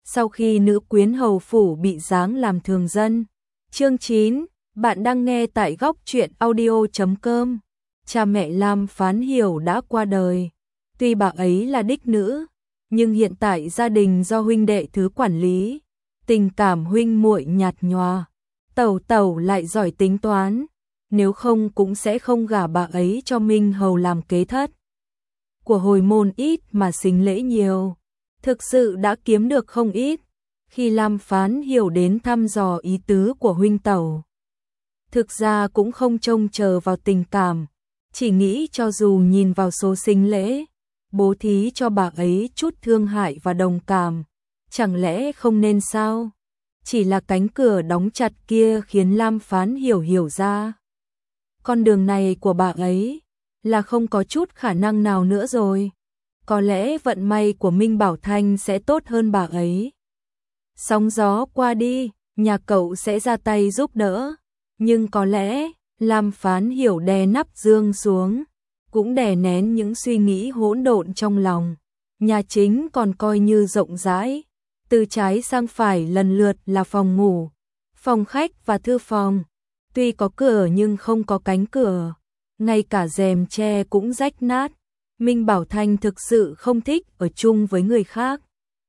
sau khi nữ quyến hầu phủ bị giáng làm thường dân. Chương 9, bạn đang nghe tại góc truyện audio.com. Cha mẹ Lam Phán Hiểu đã qua đời. Tuy bà ấy là đích nữ, nhưng hiện tại gia đình do huynh đệ thứ quản lý, tình cảm huynh muội nhạt nhòa. Tẩu tẩu lại giỏi tính toán, nếu không cũng sẽ không gả bà ấy cho Minh Hầu làm kế thất. Của hồi môn ít mà sính lễ nhiều, thực sự đã kiếm được không ít. Khi Lam Phán Hiểu đến thăm dò ý tứ của huynh tẩu, thực ra cũng không trông chờ vào tình cảm, chỉ nghĩ cho dù nhìn vào số sính lễ, bố thí cho bà ấy chút thương hại và đồng cảm, chẳng lẽ không nên sao? Chỉ là cánh cửa đóng chặt kia khiến Lam Phán hiểu ra. Con đường này của bà ấy là không có chút khả năng nào nữa rồi. Có lẽ vận may của Minh Bảo Thanh sẽ tốt hơn bà ấy. Sóng gió qua đi, nhà cậu sẽ ra tay giúp đỡ. Nhưng có lẽ, Lam Phán Hiểu đè nắp dương xuống, cũng đè nén những suy nghĩ hỗn độn trong lòng. Nhà chính còn coi như rộng rãi. Từ trái sang phải lần lượt là phòng ngủ, phòng khách và thư phòng. Tuy có cửa nhưng không có cánh cửa, ngay cả rèm tre cũng rách nát. Minh Bảo Thanh thực sự không thích ở chung với người khác.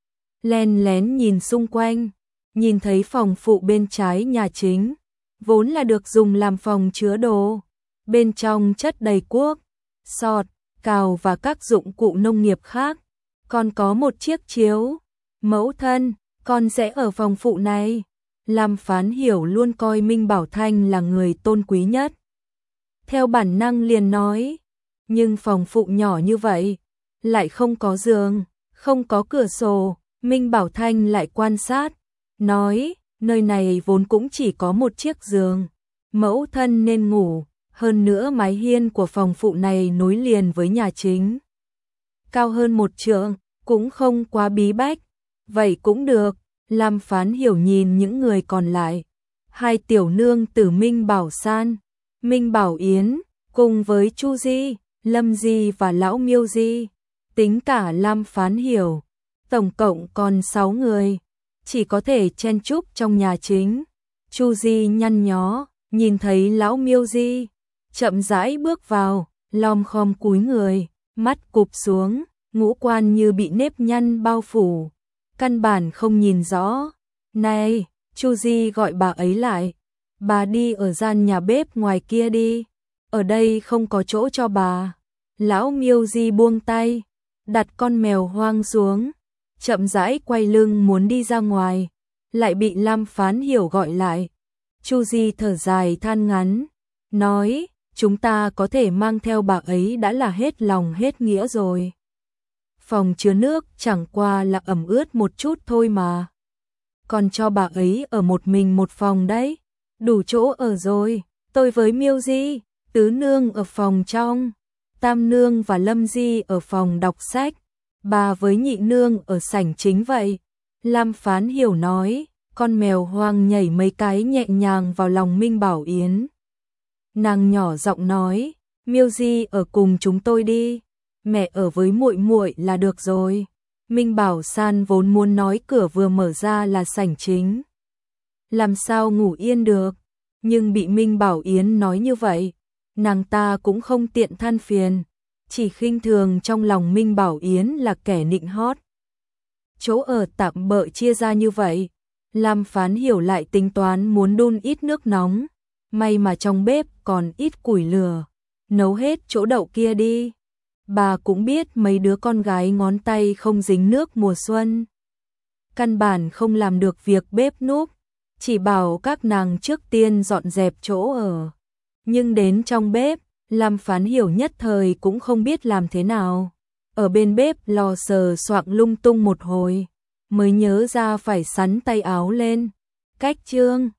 Len lén nhìn xung quanh, nhìn thấy phòng phụ bên trái nhà chính, vốn là được dùng làm phòng chứa đồ. Bên trong chất đầy cuốc, sọt, cào và các dụng cụ nông nghiệp khác. Còn có một chiếc chiếu. Mẫu thân, con sẽ ở phòng phụ này. Lam Phán Hiểu luôn coi Minh Bảo Thanh là người tôn quý nhất. Theo bản năng liền nói, nhưng phòng phụ nhỏ như vậy, lại không có giường, không có cửa sổ. Minh Bảo Thanh lại quan sát, nói, nơi này vốn cũng chỉ có một chiếc giường, mẫu thân nên ngủ, hơn nữa mái hiên của phòng phụ này nối liền với nhà chính. Cao hơn 1 trượng, cũng không quá bí bách. Vậy cũng được. Lam Phán Hiểu nhìn những người còn lại. 2 tiểu nương tử Minh Bảo San, Minh Bảo Yến, cùng với Chu Di, Lâm Di và Lão Miêu Di. Tính cả Lam Phán Hiểu, tổng cộng còn 6 người. Chỉ có thể chen chúc trong nhà chính. Chu Di nhăn nhó, nhìn thấy Lão Miêu Di, chậm rãi bước vào, lom khom cúi người, mắt cụp xuống, ngũ quan như bị nếp nhăn bao phủ. Căn bản không nhìn rõ. Này, Chu Di gọi bà ấy lại. Bà đi ở gian nhà bếp ngoài kia đi. Ở đây không có chỗ cho bà. Lão Miêu Di buông tay, đặt con mèo hoang xuống, chậm rãi quay lưng muốn đi ra ngoài, lại bị Lam Phán Hiểu gọi lại. Chu Di thở dài than ngắn, nói, chúng ta có thể mang theo bà ấy đã là hết lòng hết nghĩa rồi. Phòng chứa nước chẳng qua là ẩm ướt một chút thôi mà. Còn cho bà ấy ở một mình một phòng đấy. Đủ chỗ ở rồi. Tôi với Miêu Di, Tứ Nương ở phòng trong, Tam Nương và Lâm Di ở phòng đọc sách, bà với Nhị Nương ở sảnh chính vậy. Lam Phán Hiểu nói, con mèo hoang nhảy mấy cái nhẹ nhàng vào lòng Minh Bảo Yến. Nàng nhỏ giọng nói, Miêu Di ở cùng chúng tôi đi. Mẹ ở với muội muội là được rồi. Minh Bảo San vốn muốn nói cửa vừa mở ra là sảnh chính, làm sao ngủ yên được, nhưng bị Minh Bảo Yến nói như vậy, nàng ta cũng không tiện than phiền, chỉ khinh thường trong lòng Minh Bảo Yến là kẻ nịnh hót. Chỗ ở tạm bợ chia ra như vậy, Lam Phán Hiểu lại tính toán muốn đun ít nước nóng, may mà trong bếp còn ít củi lửa, nấu hết chỗ đậu kia đi. Bà cũng biết mấy đứa con gái ngón tay không dính nước mùa xuân, căn bản không làm được việc bếp núc, chỉ bảo các nàng trước tiên dọn dẹp chỗ ở. Nhưng đến trong bếp, Lam Phán Hiểu nhất thời cũng không biết làm thế nào. Ở bên bếp lò sờ soạng lung tung một hồi, mới nhớ ra phải sắn tay áo lên. Cách chương